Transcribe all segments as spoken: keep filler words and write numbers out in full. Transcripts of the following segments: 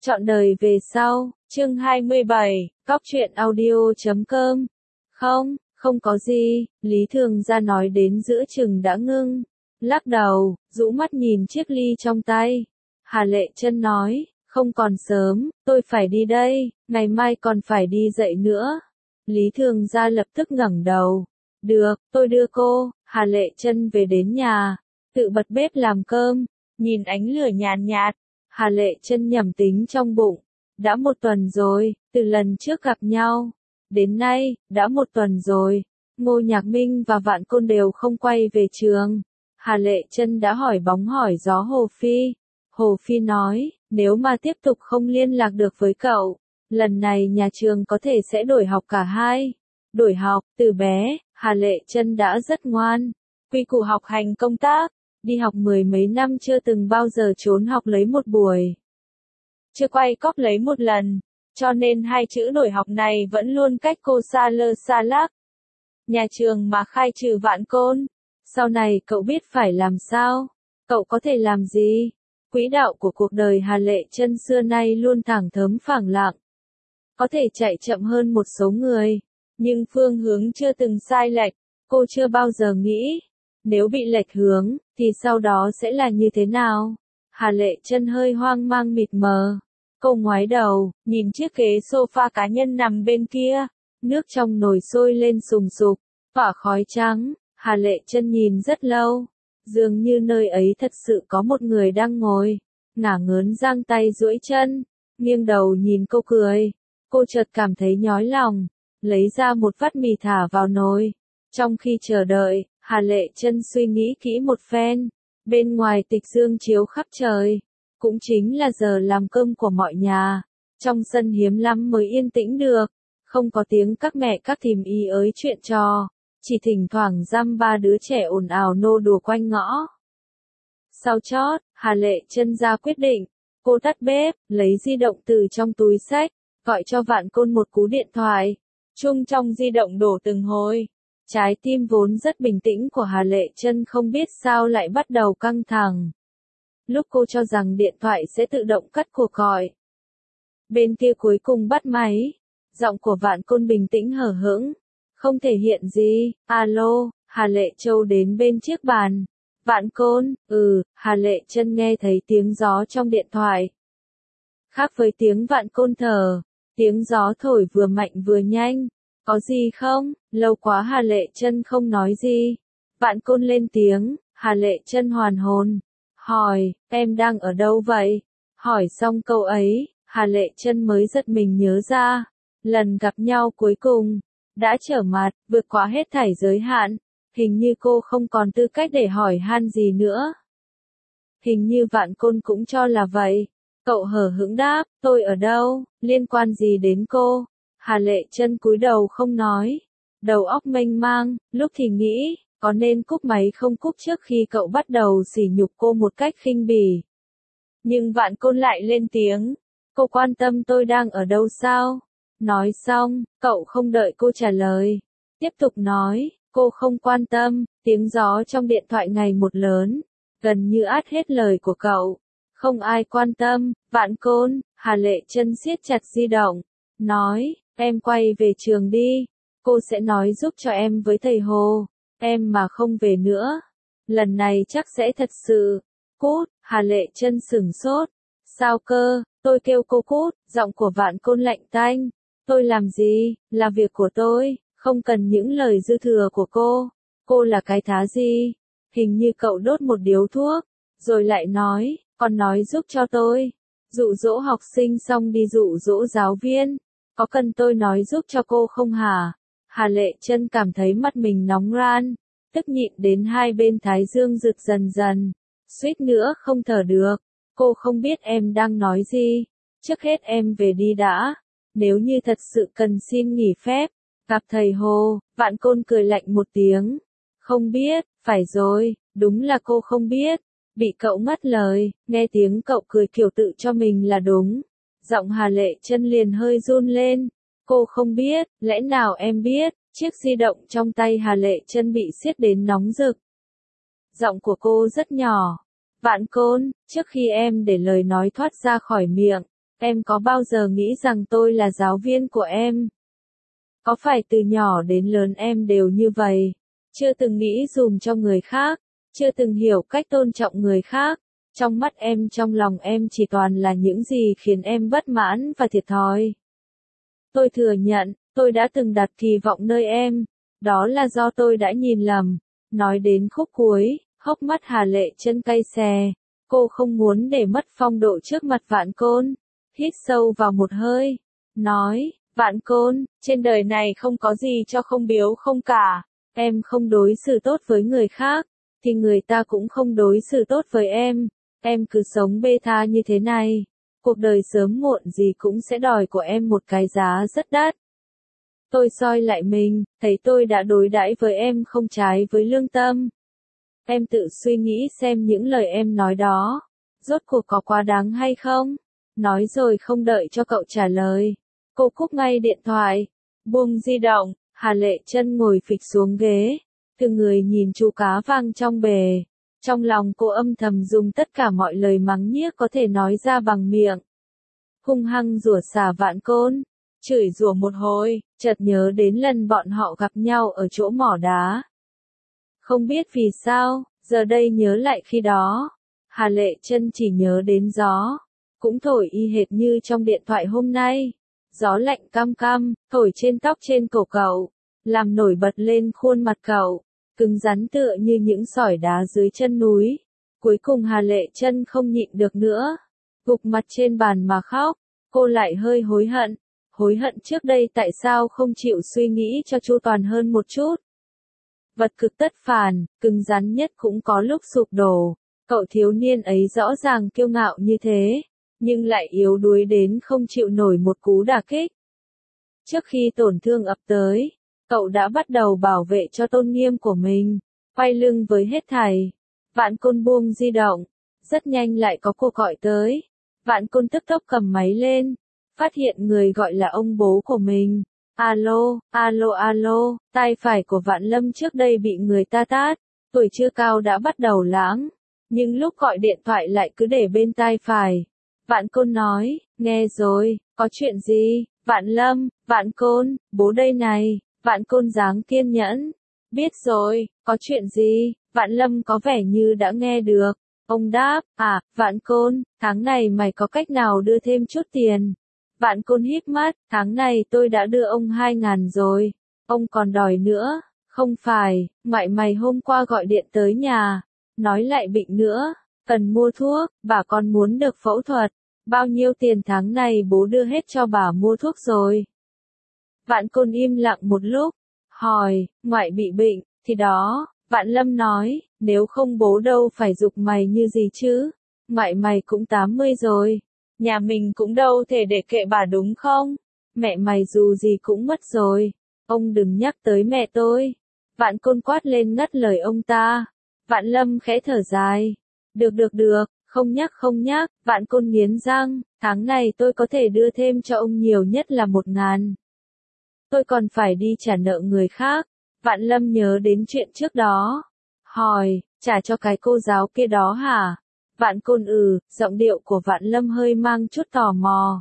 Trọn đời về sau, chương hai mươi bảy, cóc truyện audio chấm com. Không, không có gì, Lý Thường Gia nói đến giữa chừng đã ngưng. Lắc đầu, rũ mắt nhìn chiếc ly trong tay. Hà Lệ Chân nói, không còn sớm, tôi phải đi đây, ngày mai còn phải đi dậy nữa. Lý Thường Gia lập tức ngẩng đầu. Được, tôi đưa cô. Hà Lệ Chân về đến nhà, tự bật bếp làm cơm, nhìn ánh lửa nhàn nhạt. Hà Lệ Chân nhẩm tính trong bụng, đã một tuần rồi, từ lần trước gặp nhau, đến nay, đã một tuần rồi, Ngô Nhạc Minh và Vạn Côn đều không quay về trường. Hà Lệ Chân đã hỏi bóng hỏi gió Hồ Phi. Hồ Phi nói, nếu mà tiếp tục không liên lạc được với cậu, lần này nhà trường có thể sẽ đổi học cả hai. Đổi học, từ bé, Hà Lệ Chân đã rất ngoan, quy củ học hành công tác. Đi học mười mấy năm chưa từng bao giờ trốn học lấy một buổi. Chưa quay cóp lấy một lần, cho nên hai chữ đổi học này vẫn luôn cách cô xa lơ xa lắc. Nhà trường mà khai trừ Vạn Côn, sau này cậu biết phải làm sao? Cậu có thể làm gì? Quỹ đạo của cuộc đời Hà Lệ Chân xưa nay luôn thẳng thớm phẳng lặng. Có thể chạy chậm hơn một số người, nhưng phương hướng chưa từng sai lệch, cô chưa bao giờ nghĩ. Nếu bị lệch hướng, thì sau đó sẽ là như thế nào? Hà Lệ Chân hơi hoang mang mịt mờ. Cô ngoái đầu, nhìn chiếc ghế sofa cá nhân nằm bên kia. Nước trong nồi sôi lên sùng sục, tỏa khói trắng. Hà Lệ Chân nhìn rất lâu. Dường như nơi ấy thật sự có một người đang ngồi. Ngả ngớn giang tay duỗi chân, nghiêng đầu nhìn cô cười. Cô chợt cảm thấy nhói lòng, lấy ra một vắt mì thả vào nồi. Trong khi chờ đợi, Hà Lệ Chân suy nghĩ kỹ một phen. Bên ngoài tịch dương chiếu khắp trời, cũng chính là giờ làm cơm của mọi nhà. Trong sân hiếm lắm mới yên tĩnh được, không có tiếng các mẹ các thím y ới chuyện trò, chỉ thỉnh thoảng dăm ba đứa trẻ ồn ào nô đùa quanh ngõ. Sau chót, Hà Lệ Chân ra quyết định, cô tắt bếp, lấy di động từ trong túi xách, gọi cho Vạn Côn một cú điện thoại. Chuông trong di động đổ từng hồi. Trái tim vốn rất bình tĩnh của Hà Lệ Chân không biết sao lại bắt đầu căng thẳng. Lúc cô cho rằng điện thoại sẽ tự động cắt cuộc gọi, bên kia cuối cùng bắt máy. Giọng của Vạn Côn bình tĩnh hờ hững, không thể hiện gì. Alo, Hà Lệ Châu đến bên chiếc bàn. Vạn Côn, ừ, Hà Lệ Chân nghe thấy tiếng gió trong điện thoại. Khác với tiếng Vạn Côn thở, tiếng gió thổi vừa mạnh vừa nhanh. Có gì không? Lâu quá Hà Lệ Chân không nói gì. Vạn Côn lên tiếng, Hà Lệ Chân hoàn hồn. Hỏi, em đang ở đâu vậy? Hỏi xong câu ấy, Hà Lệ Chân mới giật mình nhớ ra. Lần gặp nhau cuối cùng, đã trở mặt, vượt qua hết thảy giới hạn. Hình như cô không còn tư cách để hỏi han gì nữa. Hình như Vạn Côn cũng cho là vậy. Cậu hờ hững đáp, tôi ở đâu, liên quan gì đến cô? Hà Lệ Chân cúi đầu không nói, đầu óc mênh mang, lúc thì nghĩ, có nên cúp máy không cúp trước khi cậu bắt đầu sỉ nhục cô một cách khinh bỉ. Nhưng Vạn Côn lại lên tiếng, cô quan tâm tôi đang ở đâu sao? Nói xong, cậu không đợi cô trả lời, tiếp tục nói, cô không quan tâm. Tiếng gió trong điện thoại ngày một lớn, gần như át hết lời của cậu. Không ai quan tâm. Vạn Côn. Hà Lệ Chân siết chặt di động, nói, em quay về trường đi, cô sẽ nói giúp cho em với thầy Hồ, em mà không về nữa, lần này chắc sẽ thật sự. Cút. Hà Lệ Chân sửng sốt. Sao cơ? Tôi kêu cô cút. Giọng của Vạn Côn lạnh tanh. Tôi làm gì? Là việc của tôi, không cần những lời dư thừa của cô. Cô là cái thá gì? Hình như cậu đốt một điếu thuốc, rồi lại nói, còn nói giúp cho tôi dụ dỗ học sinh xong đi dụ dỗ giáo viên. Có cần tôi nói giúp cho cô không hả? Hà Lệ Chân cảm thấy mắt mình nóng ran, tức nhịn đến hai bên thái dương rực dần dần, suýt nữa không thở được. Cô không biết em đang nói gì. Trước hết em về đi đã. Nếu như thật sự cần xin nghỉ phép, gặp thầy Hồ. Vạn Côn cười lạnh một tiếng. Không biết, phải rồi, đúng là cô không biết. Bị cậu ngắt lời, nghe tiếng cậu cười kiểu tự cho mình là đúng. Giọng Hà Lệ Chân liền hơi run lên. Cô không biết, lẽ nào em biết? Chiếc di động trong tay Hà Lệ Chân bị siết đến nóng rực. Giọng của cô rất nhỏ. Vạn Côn, trước khi em để lời nói thoát ra khỏi miệng, Em có bao giờ nghĩ rằng tôi là giáo viên của em? Có phải từ nhỏ đến lớn em đều như vậy? Chưa từng nghĩ dùm cho người khác, chưa từng hiểu cách tôn trọng người khác. Trong mắt em, trong lòng em chỉ toàn là những gì khiến em bất mãn và thiệt thòi. Tôi thừa nhận, tôi đã từng đặt kỳ vọng nơi em. Đó là do tôi đã nhìn lầm. Nói đến khúc cuối, hốc mắt Hà Lệ Chân cay xè. Cô không muốn để mất phong độ trước mặt Vạn Côn. Hít sâu vào một hơi. Nói, Vạn Côn, trên đời này không có gì cho không biếu không cả. Em không đối xử tốt với người khác, thì người ta cũng không đối xử tốt với em. Em cứ sống bê tha như thế này. Cuộc đời sớm muộn gì cũng sẽ đòi của em một cái giá rất đắt. Tôi soi lại mình, thấy tôi đã đối đãi với em không trái với lương tâm. Em tự suy nghĩ xem những lời em nói đó, rốt cuộc có quá đáng hay không? Nói rồi không đợi cho cậu trả lời. Cô cúp ngay điện thoại, buông di động, Hà Lệ Chân ngồi phịch xuống ghế, từng người nhìn chú cá vàng trong bể. Trong lòng cô âm thầm dùng tất cả mọi lời mắng nhiếc có thể nói ra bằng miệng. Hung hăng rủa xả Vạn Côn, chửi rủa một hồi, chợt nhớ đến lần bọn họ gặp nhau ở chỗ mỏ đá. Không biết vì sao, giờ đây nhớ lại khi đó, Hà Lệ Chân chỉ nhớ đến gió, cũng thổi y hệt như trong điện thoại hôm nay. Gió lạnh căm căm, thổi trên tóc trên cổ cậu, làm nổi bật lên khuôn mặt cậu, cứng rắn tựa như những sỏi đá dưới chân núi. Cuối cùng Hà Lệ Chân không nhịn được nữa, gục mặt trên bàn mà khóc. Cô lại hơi hối hận, hối hận trước đây tại sao không chịu suy nghĩ cho chu toàn hơn một chút. Vật cực tất phản, cứng rắn nhất cũng có lúc sụp đổ. Cậu thiếu niên ấy rõ ràng kiêu ngạo như thế, nhưng lại yếu đuối đến không chịu nổi một cú đả kích. Trước khi tổn thương ập tới, cậu đã bắt đầu bảo vệ cho tôn nghiêm của mình, quay lưng với hết thảy. Vạn Côn buông di động, rất nhanh lại có cuộc gọi tới. Vạn Côn tức tốc cầm máy lên, phát hiện người gọi là ông bố của mình. Alo, alo alo, tai phải của Vạn Lâm trước đây bị người ta tát, tuổi chưa cao đã bắt đầu lãng, nhưng lúc gọi điện thoại lại cứ để bên tai phải. Vạn Côn nói, nghe rồi, có chuyện gì? Vạn Lâm, Vạn Côn, bố đây này. Vạn Côn dáng kiên nhẫn. Biết rồi, có chuyện gì? Vạn Lâm có vẻ như đã nghe được. Ông đáp, à, Vạn Côn, tháng này mày có cách nào đưa thêm chút tiền? Vạn Côn híp mắt, tháng này tôi đã đưa ông hai ngàn rồi. Ông còn đòi nữa. Không phải, ngoại mày hôm qua gọi điện tới nhà, nói lại bệnh nữa, cần mua thuốc, bà con muốn được phẫu thuật. Bao nhiêu tiền tháng này bố đưa hết cho bà mua thuốc rồi. Vạn Côn im lặng một lúc, hỏi, ngoại bị bệnh, thì đó. Vạn Lâm nói, nếu không bố đâu phải giục mày như gì chứ. Ngoại mày cũng tám mươi rồi, nhà mình cũng đâu thể để kệ bà đúng không? Mẹ mày dù gì cũng mất rồi, ông đừng nhắc tới mẹ tôi. Vạn Côn quát lên ngắt lời ông ta. Vạn Lâm khẽ thở dài, được được được. Không nhắc không nhắc, Vạn Côn nghiến răng, tháng này tôi có thể đưa thêm cho ông nhiều nhất là một ngàn. Tôi còn phải đi trả nợ người khác. Vạn Lâm nhớ đến chuyện trước đó. Hỏi, trả cho cái cô giáo kia đó hả? Vạn Côn ừ, giọng điệu của Vạn Lâm hơi mang chút tò mò.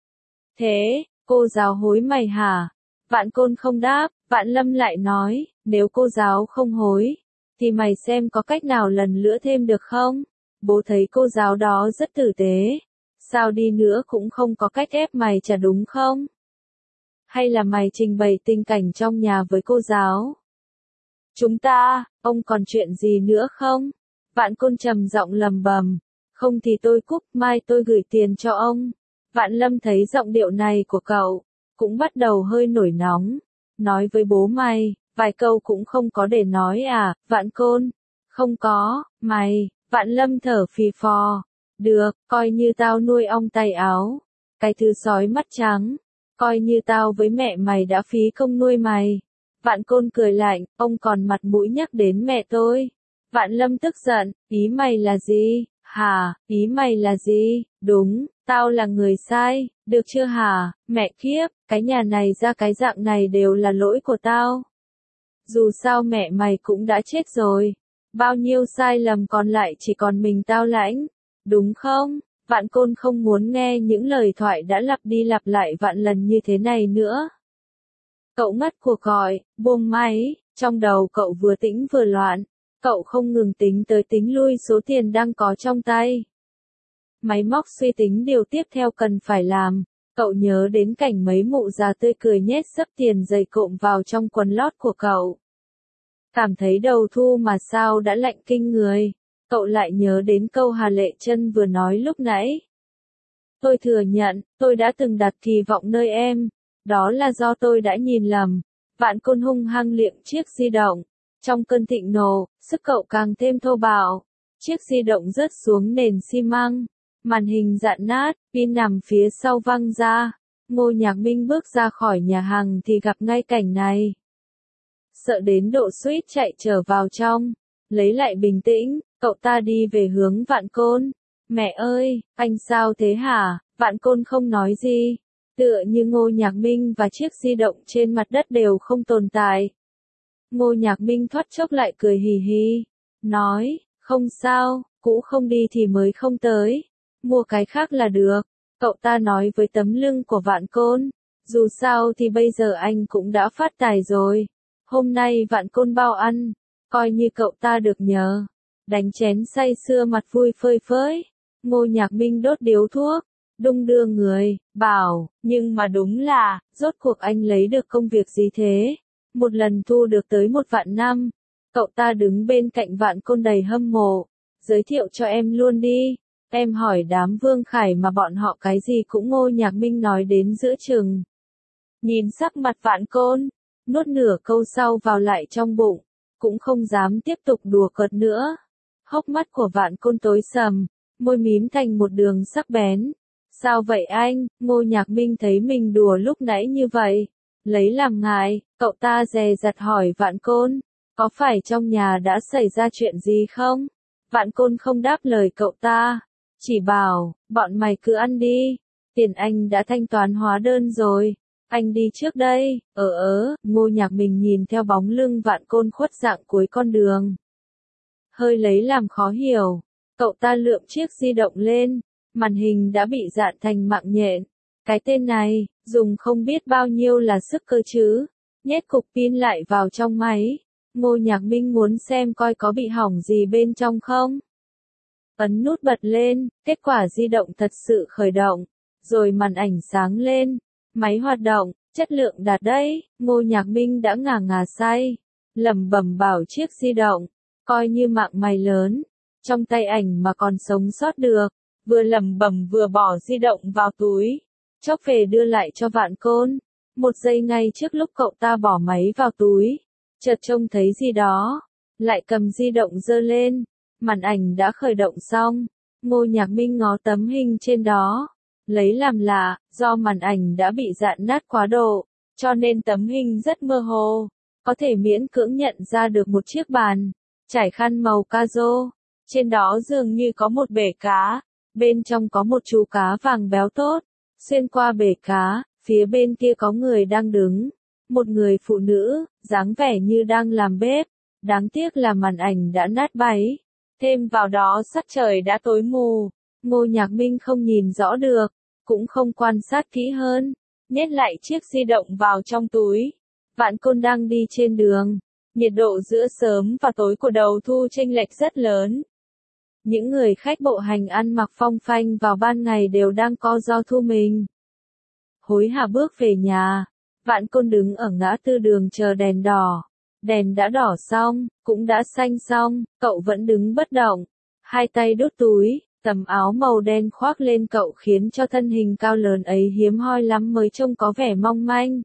Thế, cô giáo hối mày hả? Vạn Côn không đáp, Vạn Lâm lại nói, nếu cô giáo không hối, thì mày xem có cách nào lần nữa thêm được không? Bố thấy cô giáo đó rất tử tế, sao đi nữa cũng không có cách ép mày trả đúng không? Hay là mày trình bày tình cảnh trong nhà với cô giáo? Chúng ta, ông còn chuyện gì nữa không? Vạn Côn trầm giọng lầm bầm, không thì tôi cúp, mai tôi gửi tiền cho ông. Vạn Lâm thấy giọng điệu này của cậu, cũng bắt đầu hơi nổi nóng, nói với bố mày, vài câu cũng không có để nói à, Vạn Côn? Không có, mày. Vạn Lâm thở phì phò, được, coi như tao nuôi ong tay áo, cái thứ sói mắt trắng, coi như tao với mẹ mày đã phí công nuôi mày. Vạn Côn cười lạnh, ông còn mặt mũi nhắc đến mẹ tôi. Vạn Lâm tức giận, ý mày là gì? Hả, ý mày là gì? Đúng, tao là người sai, được chưa hả? Mẹ kiếp, cái nhà này ra cái dạng này đều là lỗi của tao. Dù sao mẹ mày cũng đã chết rồi. Bao nhiêu sai lầm còn lại chỉ còn mình tao lãnh, đúng không? Vạn Côn không muốn nghe những lời thoại đã lặp đi lặp lại vạn lần như thế này nữa. Cậu ngắt cuộc gọi, buông máy, trong đầu cậu vừa tĩnh vừa loạn, cậu không ngừng tính tới tính lui số tiền đang có trong tay. Máy móc suy tính điều tiếp theo cần phải làm, cậu nhớ đến cảnh mấy mụ già tươi cười nhét xấp tiền dày cộm vào trong quần lót của cậu. Cảm thấy đầu thu mà sao đã lạnh kinh người, cậu lại nhớ đến câu Hà Lệ Trân vừa nói lúc nãy. Tôi thừa nhận, tôi đã từng đặt kỳ vọng nơi em, đó là do tôi đã nhìn lầm. Vạn Côn hung hăng liệng chiếc di động. Trong cơn thịnh nộ, sức cậu càng thêm thô bạo. Chiếc di động rớt xuống nền xi măng. Màn hình rạn nát, pin nằm phía sau văng ra. Ngô Nhạc Minh bước ra khỏi nhà hàng thì gặp ngay cảnh này. Sợ đến độ suýt chạy trở vào trong. Lấy lại bình tĩnh, cậu ta đi về hướng Vạn Côn. Mẹ ơi, anh sao thế hả? Vạn Côn không nói gì. Tựa như Ngô Nhạc Minh và chiếc di động trên mặt đất đều không tồn tại. Ngô Nhạc Minh thoát chốc lại cười hì hì. Nói, không sao, cũ không đi thì mới không tới. Mua cái khác là được. Cậu ta nói với tấm lưng của Vạn Côn. Dù sao thì bây giờ anh cũng đã phát tài rồi. Hôm nay Vạn Côn bao ăn. Coi như cậu ta được nhờ. Đánh chén say sưa mặt vui phơi phới. Ngô Nhạc Minh đốt điếu thuốc. Đung đưa người, bảo, nhưng mà đúng là, rốt cuộc anh lấy được công việc gì thế? Một lần thu được tới một vạn năm. Cậu ta đứng bên cạnh Vạn Côn đầy hâm mộ. Giới thiệu cho em luôn đi. Em hỏi đám Vương Khải mà bọn họ cái gì cũng Ngô Nhạc Minh nói đến giữa chừng. Nhìn sắc mặt Vạn Côn, nuốt nửa câu sau vào lại trong bụng. Cũng không dám tiếp tục đùa cợt nữa. Hốc mắt của Vạn Côn tối sầm, môi mím thành một đường sắc bén. Sao vậy anh? Ngô Nhạc Minh thấy mình đùa lúc nãy như vậy. Lấy làm ngại, cậu ta dè dặt hỏi Vạn Côn. Có phải trong nhà đã xảy ra chuyện gì không? Vạn Côn không đáp lời cậu ta. Chỉ bảo, bọn mày cứ ăn đi. Tiền anh đã thanh toán hóa đơn rồi. Anh đi trước đây. Ờ ớ, Ngô Nhạc Minh nhìn theo bóng lưng Vạn Côn khuất dạng cuối con đường. Hơi lấy làm khó hiểu. Cậu ta lượm chiếc di động lên. Màn hình đã bị dạn thành mạng nhện. Cái tên này, dùng không biết bao nhiêu là sức cơ chứ. Nhét cục pin lại vào trong máy. Ngô Nhạc Minh muốn xem coi có bị hỏng gì bên trong không. Ấn nút bật lên, kết quả di động thật sự khởi động. Rồi màn ảnh sáng lên. Máy hoạt động, chất lượng đạt đấy. Ngô Nhạc Minh đã ngà ngà say. Lẩm bẩm bảo chiếc di động. Coi như mạng mày lớn. Trong tay ảnh mà còn sống sót được. Vừa lẩm bẩm vừa bỏ di động vào túi. Chốc về đưa lại cho Vạn Côn. Một giây ngay trước lúc cậu ta bỏ máy vào túi. Chợt trông thấy gì đó. Lại cầm di động giơ lên. Màn ảnh đã khởi động xong. Ngô Nhạc Minh ngó tấm hình trên đó. Lấy làm lạ, do màn ảnh đã bị rạn nát quá độ. Cho nên tấm hình rất mơ hồ. Có thể miễn cưỡng nhận ra được một chiếc bàn. Trải khăn màu cazo. Trên đó dường như có một bể cá. Bên trong có một chú cá vàng béo tốt. Xuyên qua bể cá, phía bên kia có người đang đứng. Một người phụ nữ, dáng vẻ như đang làm bếp. Đáng tiếc là màn ảnh đã nát bấy. Thêm vào đó sắc trời đã tối mù. Ngô Nhạc Minh không nhìn rõ được. Cũng không quan sát kỹ hơn. Nhét lại chiếc di động vào trong túi. Vạn Côn đang đi trên đường. Nhiệt độ giữa sớm và tối của đầu thu chênh lệch rất lớn. Những người khách bộ hành ăn mặc phong phanh vào ban ngày đều đang co ro thu mình. Hối hả bước về nhà. Vạn Côn đứng ở ngã tư đường chờ đèn đỏ. Đèn đã đỏ xong, cũng đã xanh xong, cậu vẫn đứng bất động. Hai tay đút túi, tấm áo màu đen khoác lên cậu khiến cho thân hình cao lớn ấy hiếm hoi lắm mới trông có vẻ mong manh.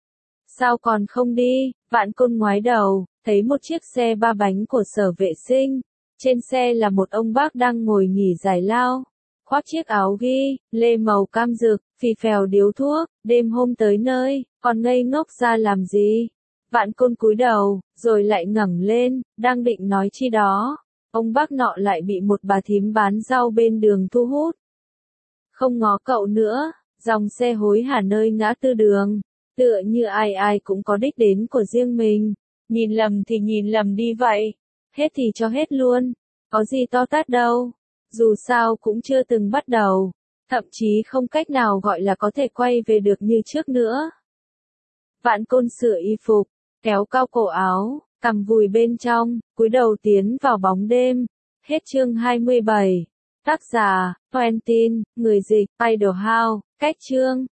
Sao còn không đi? Vạn Côn ngoái đầu, thấy một chiếc xe ba bánh của sở vệ sinh. Trên xe là một ông bác đang ngồi nghỉ giải lao. Khoác chiếc áo ghi, lê màu cam rực, phì phèo điếu thuốc, đêm hôm tới nơi, còn ngây ngốc ra làm gì? Vạn Côn cúi đầu, rồi lại ngẩng lên, đang định nói chi đó. Ông bác nọ lại bị một bà thím bán rau bên đường thu hút. Không ngó cậu nữa, dòng xe hối hả nơi ngã tư đường. Tựa như ai ai cũng có đích đến của riêng mình. Nhìn lầm thì nhìn lầm đi vậy. Hết thì cho hết luôn. Có gì to tát đâu. Dù sao cũng chưa từng bắt đầu, thậm chí không cách nào gọi là có thể quay về được như trước nữa. Vạn Côn sửa y phục, kéo cao cổ áo, cằm vùi bên trong, cúi đầu tiến vào bóng đêm. Hết chương hai mươi bảy. Tác giả, Quentin, người dịch, Idle House, cách chương.